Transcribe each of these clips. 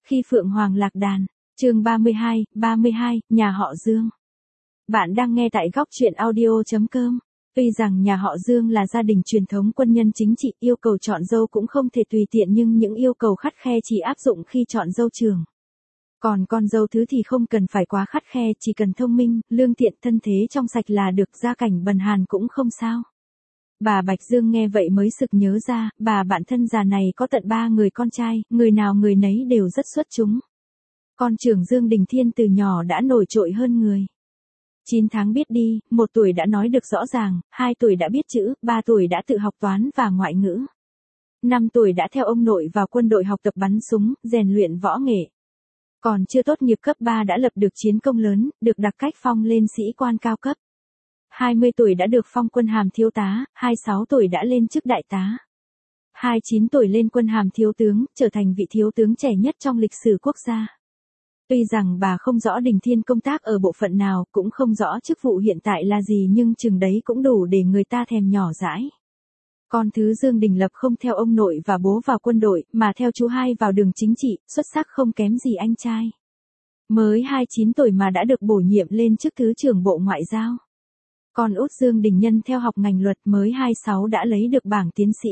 Khi Phượng Hoàng lạc đàn, chương 32, nhà họ Dương. Bạn đang nghe tại góc truyện audio.com. Tuy rằng nhà họ Dương là gia đình truyền thống quân nhân chính trị, yêu cầu chọn dâu cũng không thể tùy tiện, nhưng những yêu cầu khắt khe chỉ áp dụng khi chọn dâu trường. Còn con dâu thứ thì không cần phải quá khắt khe, chỉ cần thông minh, lương thiện, thân thế trong sạch là được, gia cảnh bần hàn cũng không sao. Bà Bạch Dương nghe vậy mới sực nhớ ra, bà bạn thân già này có tận 3 người con trai, người nào người nấy đều rất xuất chúng. Con trưởng Dương Đình Thiên từ nhỏ đã nổi trội hơn người. 9 tháng biết đi, 1 tuổi đã nói được rõ ràng, 2 tuổi đã biết chữ, 3 tuổi đã tự học toán và ngoại ngữ. 5 tuổi đã theo ông nội vào quân đội học tập bắn súng, rèn luyện võ nghệ. Còn chưa tốt nghiệp cấp 3 đã lập được chiến công lớn, được đặc cách phong lên sĩ quan cao cấp. 20 tuổi đã được phong quân hàm thiếu tá, 26 tuổi đã lên chức đại tá. 29 tuổi lên quân hàm thiếu tướng, trở thành vị thiếu tướng trẻ nhất trong lịch sử quốc gia. Tuy rằng bà không rõ Đình Thiên công tác ở bộ phận nào, cũng không rõ chức vụ hiện tại là gì, nhưng chừng đấy cũng đủ để người ta thèm nhỏ dãi. Con thứ Dương Đình Lập không theo ông nội và bố vào quân đội, mà theo chú hai vào đường chính trị, xuất sắc không kém gì anh trai. Mới 29 tuổi mà đã được bổ nhiệm lên chức Thứ trưởng Bộ Ngoại giao. Con út Dương Đình Nhân theo học ngành luật, mới 26 đã lấy được bảng tiến sĩ.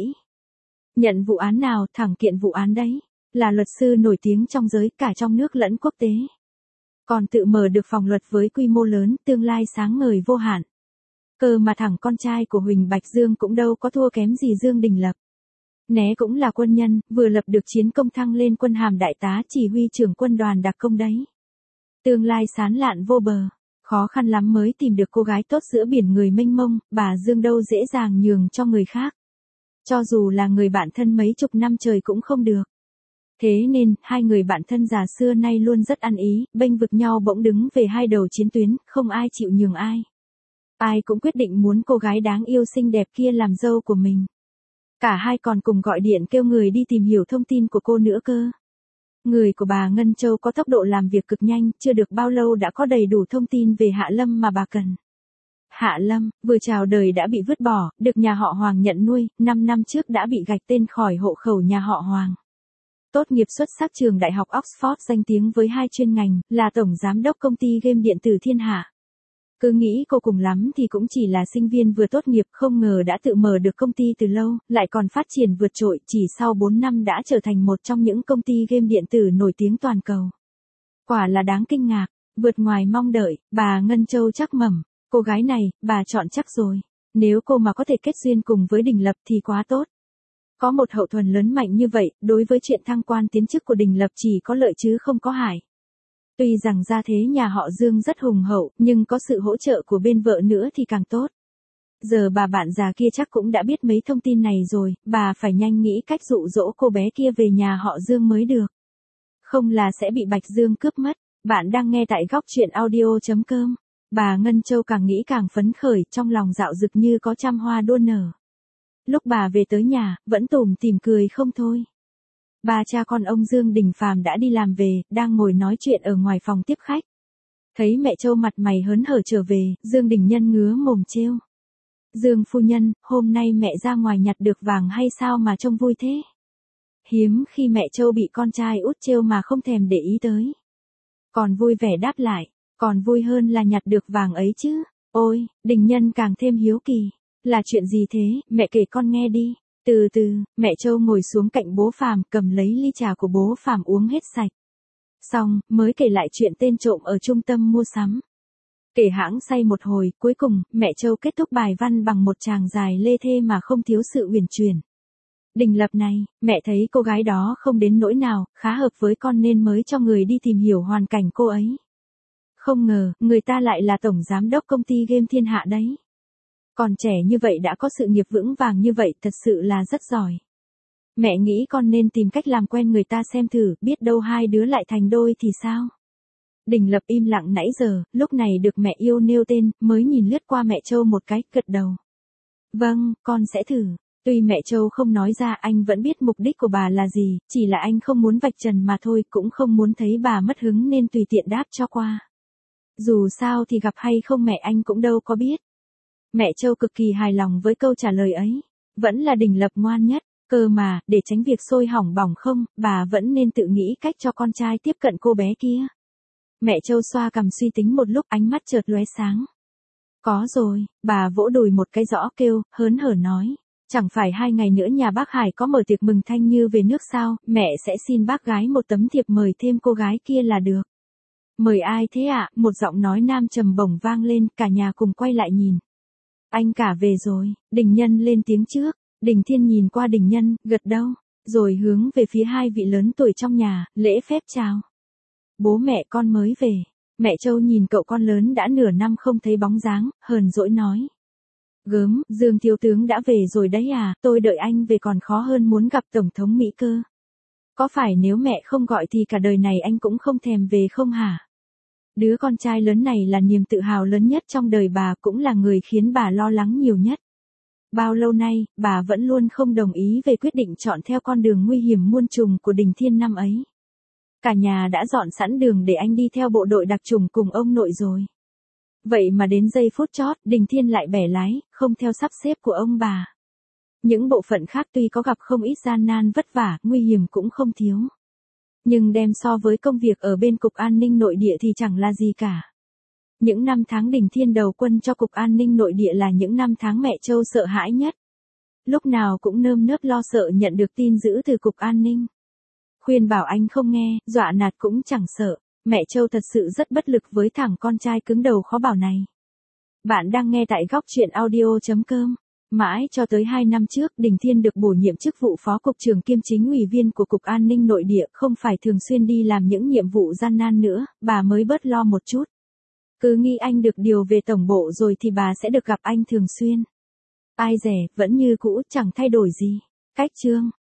Nhận vụ án nào thẳng kiện vụ án đấy, là luật sư nổi tiếng trong giới, cả trong nước lẫn quốc tế. Còn tự mở được phòng luật với quy mô lớn, tương lai sáng ngời vô hạn. Cơ mà thằng con trai của Huỳnh Bạch Dương cũng đâu có thua kém gì Dương Đình Lập. Né cũng là quân nhân, vừa lập được chiến công thăng lên quân hàm đại tá, chỉ huy trưởng quân đoàn đặc công đấy. Tương lai sáng lạn vô bờ. Khó khăn lắm mới tìm được cô gái tốt giữa biển người mênh mông, bà Dương đâu dễ dàng nhường cho người khác. Cho dù là người bạn thân mấy chục năm trời cũng không được. Thế nên, hai người bạn thân già xưa nay luôn rất ăn ý, bênh vực nhau bỗng đứng về hai đầu chiến tuyến, không ai chịu nhường ai. Ai cũng quyết định muốn cô gái đáng yêu xinh đẹp kia làm dâu của mình. Cả hai còn cùng gọi điện kêu người đi tìm hiểu thông tin của cô nữa cơ. Người của bà Ngân Châu có tốc độ làm việc cực nhanh, chưa được bao lâu đã có đầy đủ thông tin về Hạ Lâm mà bà cần. Hạ Lâm, vừa chào đời đã bị vứt bỏ, được nhà họ Hoàng nhận nuôi, 5 năm trước đã bị gạch tên khỏi hộ khẩu nhà họ Hoàng. Tốt nghiệp xuất sắc trường Đại học Oxford, danh tiếng với 2 chuyên ngành, là tổng giám đốc công ty game điện tử Thiên Hạ. Cứ nghĩ cô cùng lắm thì cũng chỉ là sinh viên vừa tốt nghiệp, không ngờ đã tự mở được công ty từ lâu, lại còn phát triển vượt trội, chỉ sau 4 năm đã trở thành một trong những công ty game điện tử nổi tiếng toàn cầu. Quả là đáng kinh ngạc, vượt ngoài mong đợi, bà Ngân Châu chắc mẩm, cô gái này, bà chọn chắc rồi. Nếu cô mà có thể kết duyên cùng với Đình Lập thì quá tốt. Có một hậu thuẫn lớn mạnh như vậy, đối với chuyện thăng quan tiến chức của Đình Lập chỉ có lợi chứ không có hại. Tuy rằng gia thế nhà họ Dương rất hùng hậu, nhưng có sự hỗ trợ của bên vợ nữa thì càng tốt. Giờ bà bạn già kia chắc cũng đã biết mấy thông tin này rồi, bà phải nhanh nghĩ cách dụ dỗ cô bé kia về nhà họ Dương mới được. Không là sẽ bị Bạch Dương cướp mất. Bạn đang nghe tại góc truyện audio.com. Bà Ngân Châu càng nghĩ càng phấn khởi, trong lòng dạo dực như có trăm hoa đua nở. Lúc bà về tới nhà, vẫn tủm tỉm cười không thôi. Ba cha con ông Dương Đình Phàm đã đi làm về, đang ngồi nói chuyện ở ngoài phòng tiếp khách. Thấy mẹ Châu mặt mày hớn hở trở về, Dương Đình Nhân ngứa mồm trêu. Dương phu nhân, hôm nay mẹ ra ngoài nhặt được vàng hay sao mà trông vui thế? Hiếm khi mẹ Châu bị con trai út trêu mà không thèm để ý tới. Còn vui vẻ đáp lại, còn vui hơn là nhặt được vàng ấy chứ. Ôi, Đình Nhân càng thêm hiếu kỳ. Là chuyện gì thế, mẹ kể con nghe đi. Từ từ, mẹ Châu ngồi xuống cạnh bố Phàm, cầm lấy ly trà của bố Phàm uống hết sạch. Xong, mới kể lại chuyện tên trộm ở trung tâm mua sắm. Kể hãng say một hồi, cuối cùng, mẹ Châu kết thúc bài văn bằng một tràng dài lê thê mà không thiếu sự uyển chuyển. Đình Lập này, mẹ thấy cô gái đó không đến nỗi nào, khá hợp với con nên mới cho người đi tìm hiểu hoàn cảnh cô ấy. Không ngờ, người ta lại là tổng giám đốc công ty game Thiên Hạ đấy. Còn trẻ như vậy đã có sự nghiệp vững vàng như vậy, thật sự là rất giỏi. Mẹ nghĩ con nên tìm cách làm quen người ta xem thử, biết đâu hai đứa lại thành đôi thì sao? Đình Lập im lặng nãy giờ, lúc này được mẹ yêu nêu tên, mới nhìn lướt qua mẹ Châu một cái, gật đầu. Vâng, con sẽ thử. Tuy mẹ Châu không nói ra, anh vẫn biết mục đích của bà là gì, chỉ là anh không muốn vạch trần mà thôi, cũng không muốn thấy bà mất hứng nên tùy tiện đáp cho qua. Dù sao thì gặp hay không mẹ anh cũng đâu có biết. Mẹ Châu cực kỳ hài lòng với câu trả lời ấy. Vẫn là Đình Lập ngoan nhất. Cơ mà, để tránh việc sôi hỏng bỏng không, bà vẫn nên tự nghĩ cách cho con trai tiếp cận cô bé kia. Mẹ Châu xoa cằm suy tính một lúc, ánh mắt chợt lóe sáng. Có rồi, bà vỗ đùi một cái rõ kêu, hớn hở nói. Chẳng phải 2 ngày nữa nhà bác Hải có mở tiệc mừng Thanh Như về nước sao, mẹ sẽ xin bác gái một tấm thiệp mời thêm cô gái kia là được. Mời ai thế ạ? Một giọng nói nam trầm bổng vang lên, cả nhà cùng quay lại nhìn. Anh cả về rồi, Đình Nhân lên tiếng trước. Đình Thiên nhìn qua Đình Nhân, gật đầu, rồi hướng về phía 2 vị lớn tuổi trong nhà, lễ phép chào. Bố mẹ con mới về. Mẹ Châu nhìn cậu con lớn đã nửa năm không thấy bóng dáng, hờn dỗi nói. Gớm, Dương thiếu tướng đã về rồi đấy à, tôi đợi anh về còn khó hơn muốn gặp Tổng thống Mỹ cơ. Có phải nếu mẹ không gọi thì cả đời này anh cũng không thèm về không hả? Đứa con trai lớn này là niềm tự hào lớn nhất trong đời bà, cũng là người khiến bà lo lắng nhiều nhất. Bao lâu nay, bà vẫn luôn không đồng ý về quyết định chọn theo con đường nguy hiểm muôn trùng của Đình Thiên năm ấy. Cả nhà đã dọn sẵn đường để anh đi theo bộ đội đặc chủng cùng ông nội rồi. Vậy mà đến giây phút chót, Đình Thiên lại bẻ lái, không theo sắp xếp của ông bà. Những bộ phận khác tuy có gặp không ít gian nan vất vả, nguy hiểm cũng không thiếu. Nhưng đem so với công việc ở bên Cục An ninh Nội địa thì chẳng là gì cả. Những năm tháng Đình Thiên đầu quân cho Cục An ninh Nội địa là những năm tháng mẹ Châu sợ hãi nhất. Lúc nào cũng nơm nớp lo sợ nhận được tin dữ từ Cục An ninh. Khuyên bảo anh không nghe, dọa nạt cũng chẳng sợ. Mẹ Châu thật sự rất bất lực với thằng con trai cứng đầu khó bảo này. Bạn đang nghe tại góc truyện audio.com. Mãi cho tới 2 năm trước, Đình Thiên được bổ nhiệm chức vụ Phó Cục trưởng kiêm Chính ủy viên của Cục An ninh Nội địa, không phải thường xuyên đi làm những nhiệm vụ gian nan nữa, bà mới bớt lo một chút. Cứ nghĩ anh được điều về tổng bộ rồi thì bà sẽ được gặp anh thường xuyên. Ai dè, vẫn như cũ, chẳng thay đổi gì. Cách chương